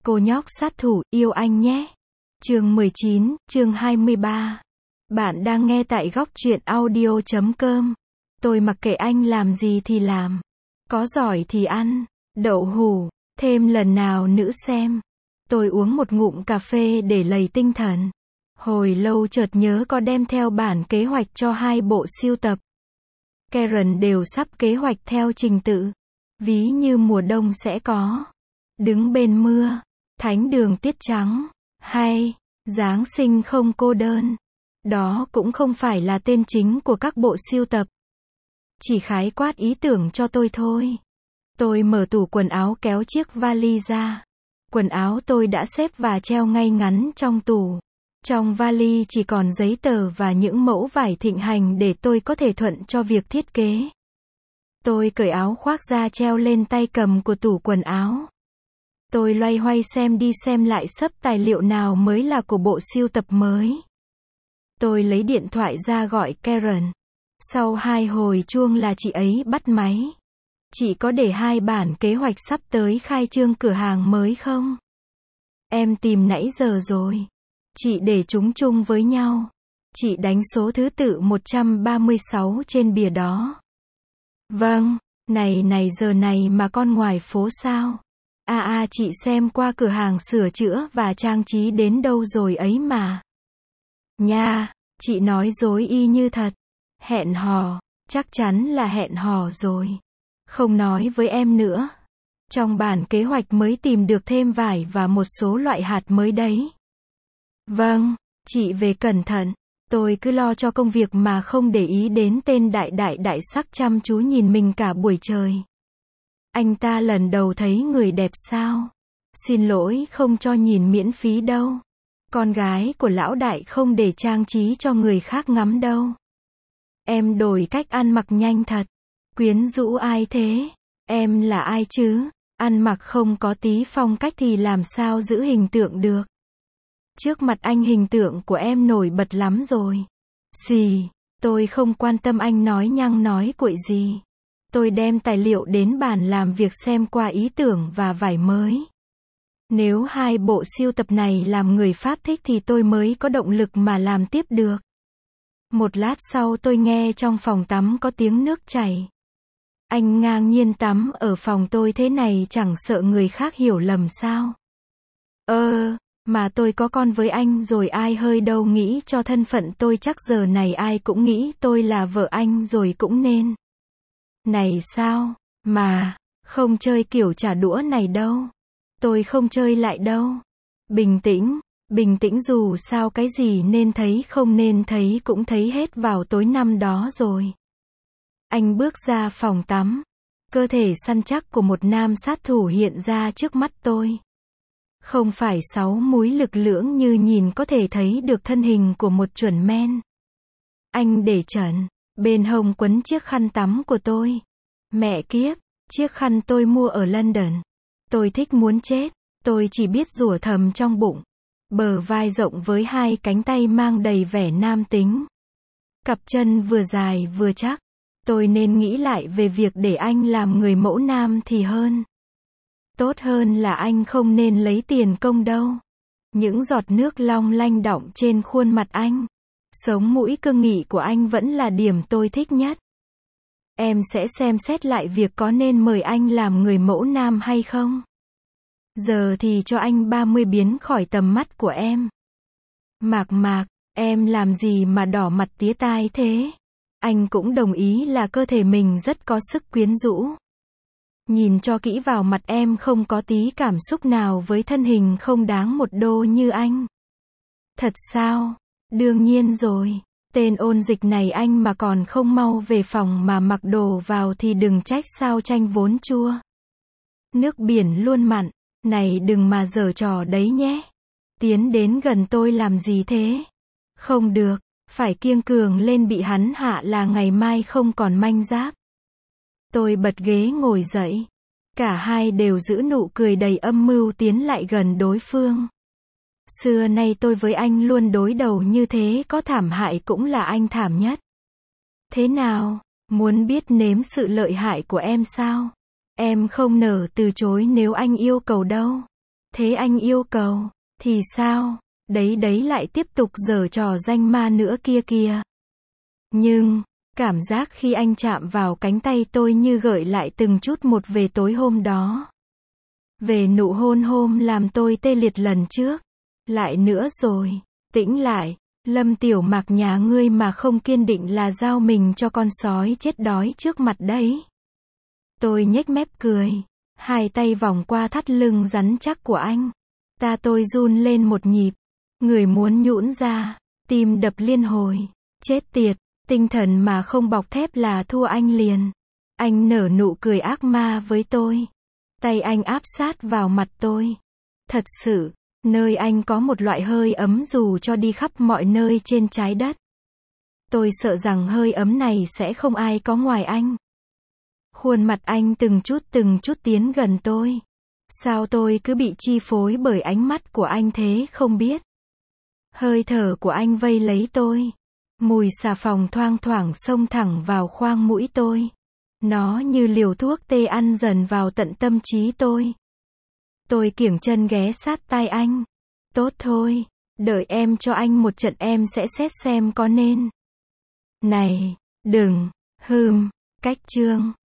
Cô nhóc sát thủ, yêu anh nhé. Chương 19, chương 23. Bạn đang nghe tại góc truyện audio.com. Tôi mặc kệ anh làm gì thì làm. Có giỏi thì ăn. Đậu hũ. Thêm lần nào nữa xem. Tôi uống một ngụm cà phê để lầy tinh thần. Hồi lâu chợt nhớ có đem theo bản kế hoạch cho 2 bộ sưu tập. Karen đều sắp kế hoạch theo trình tự. Ví như mùa đông sẽ có Đứng bên mưa, Thánh đường tiết trắng, hay Giáng sinh không cô đơn. Đó cũng không phải là tên chính của các bộ sưu tập. Chỉ khái quát ý tưởng cho tôi thôi. Tôi mở tủ quần áo kéo chiếc vali ra. Quần áo tôi đã xếp và treo ngay ngắn trong tủ. Trong vali chỉ còn giấy tờ và những mẫu vải thịnh hành để tôi có thể thuận cho việc thiết kế. Tôi cởi áo khoác ra treo lên tay cầm của tủ quần áo. Tôi loay hoay xem đi xem lại sấp tài liệu nào mới là của bộ sưu tập mới. Tôi lấy điện thoại ra gọi Karen. Sau 2 hồi chuông là chị ấy bắt máy. Chị có để 2 bản kế hoạch sắp tới khai trương cửa hàng mới không? Em tìm nãy giờ rồi. Chị để chúng chung với nhau. Chị đánh số thứ tự 136 trên bìa đó. Vâng, này giờ này mà con ngoài phố sao? Chị xem qua cửa hàng sửa chữa và trang trí đến đâu rồi ấy mà. Nha, chị nói dối y như thật. Hẹn hò, chắc chắn là hẹn hò rồi. Không nói với em nữa. Trong bản kế hoạch mới tìm được thêm vải và một số loại hạt mới đấy. Vâng, chị về cẩn thận. Tôi cứ lo cho công việc mà không để ý đến tên đại sắc chăm chú nhìn mình cả buổi trời. Anh ta lần đầu thấy người đẹp sao? Xin lỗi không cho nhìn miễn phí đâu. Con gái của lão đại không để trang trí cho người khác ngắm đâu. Em đổi cách ăn mặc nhanh thật. Quyến rũ ai thế? Em là ai chứ? Ăn mặc không có tí phong cách thì làm sao giữ hình tượng được? Trước mặt anh hình tượng của em nổi bật lắm rồi. Xì, tôi không quan tâm anh nói nhăng nói cuội gì. Tôi đem tài liệu đến bàn làm việc xem qua ý tưởng và vải mới. Nếu 2 bộ sưu tập này làm người Pháp thích thì tôi mới có động lực mà làm tiếp được. Một lát sau tôi nghe trong phòng tắm có tiếng nước chảy. Anh ngang nhiên tắm ở phòng tôi thế này chẳng sợ người khác hiểu lầm sao? Mà tôi có con với anh rồi ai hơi đâu nghĩ cho thân phận tôi chắc giờ này ai cũng nghĩ tôi là vợ anh rồi cũng nên. Này sao, mà, không chơi kiểu trả đũa này đâu. Tôi không chơi lại đâu. Bình tĩnh dù sao cái gì nên thấy không nên thấy cũng thấy hết vào tối năm đó rồi. Anh bước ra phòng tắm. Cơ thể săn chắc của một nam sát thủ hiện ra trước mắt tôi. Không phải 6 múi lực lưỡng như nhìn có thể thấy được thân hình của một chuẩn men. Anh để trần, bên hông quấn chiếc khăn tắm của tôi. Mẹ kiếp, chiếc khăn tôi mua ở London. Tôi thích muốn chết, tôi chỉ biết rủa thầm trong bụng. Bờ vai rộng với 2 cánh tay mang đầy vẻ nam tính. Cặp chân vừa dài vừa chắc. Tôi nên nghĩ lại về việc để anh làm người mẫu nam thì hơn. Tốt hơn là anh không nên lấy tiền công đâu. Những giọt nước long lanh đọng trên khuôn mặt anh. Sống mũi cương nghị của anh vẫn là điểm tôi thích nhất. Em sẽ xem xét lại việc có nên mời anh làm người mẫu nam hay không. Giờ thì cho anh 30 biến khỏi tầm mắt của em. Mạc, em làm gì mà đỏ mặt tía tai thế? Anh cũng đồng ý là cơ thể mình rất có sức quyến rũ. Nhìn cho kỹ vào mặt em không có tí cảm xúc nào với thân hình không đáng một đô như anh. Thật sao? Đương nhiên rồi. Tên ôn dịch này anh mà còn không mau về phòng mà mặc đồ vào thì đừng trách sao chanh vốn chua. Nước biển luôn mặn. Này đừng mà giở trò đấy nhé. Tiến đến gần tôi làm gì thế? Không được. Phải kiêng cường lên bị hắn hạ là ngày mai không còn manh giáp. Tôi bật ghế ngồi dậy. Cả hai đều giữ nụ cười đầy âm mưu tiến lại gần đối phương. Xưa nay tôi với anh luôn đối đầu như thế, có thảm hại cũng là anh thảm nhất. Thế nào, muốn biết nếm sự lợi hại của em sao? Em không nỡ từ chối nếu anh yêu cầu đâu. Thế anh yêu cầu, thì sao? Đấy lại tiếp tục giở trò danh ma nữa kia kìa. Nhưng, cảm giác khi anh chạm vào cánh tay tôi như gợi lại từng chút một về tối hôm đó. Về nụ hôn hôm làm tôi tê liệt lần trước. Lại nữa rồi, tĩnh lại, Lâm Tiểu Mạc nhà ngươi mà không kiên định là giao mình cho con sói chết đói trước mặt đấy. Tôi nhếch mép cười, hai tay vòng qua thắt lưng rắn chắc của anh. Tôi run lên một nhịp, người muốn nhũn ra, tim đập liên hồi. Chết tiệt, tinh thần mà không bọc thép là thua anh liền. Anh nở nụ cười ác ma với tôi. Tay anh áp sát vào mặt tôi. Thật sự, nơi anh có một loại hơi ấm dù cho đi khắp mọi nơi trên trái đất. Tôi sợ rằng hơi ấm này sẽ không ai có ngoài anh. Khuôn mặt anh từng chút tiến gần tôi. Sao tôi cứ bị chi phối bởi ánh mắt của anh thế không biết. Hơi thở của anh vây lấy tôi. Mùi xà phòng thoang thoảng xông thẳng vào khoang mũi tôi. Nó như liều thuốc tê ăn dần vào tận tâm trí tôi. Tôi kiểng chân ghé sát tai anh. Tốt thôi, đợi em cho anh một trận em sẽ xét xem có nên. Này, đừng, cách chương.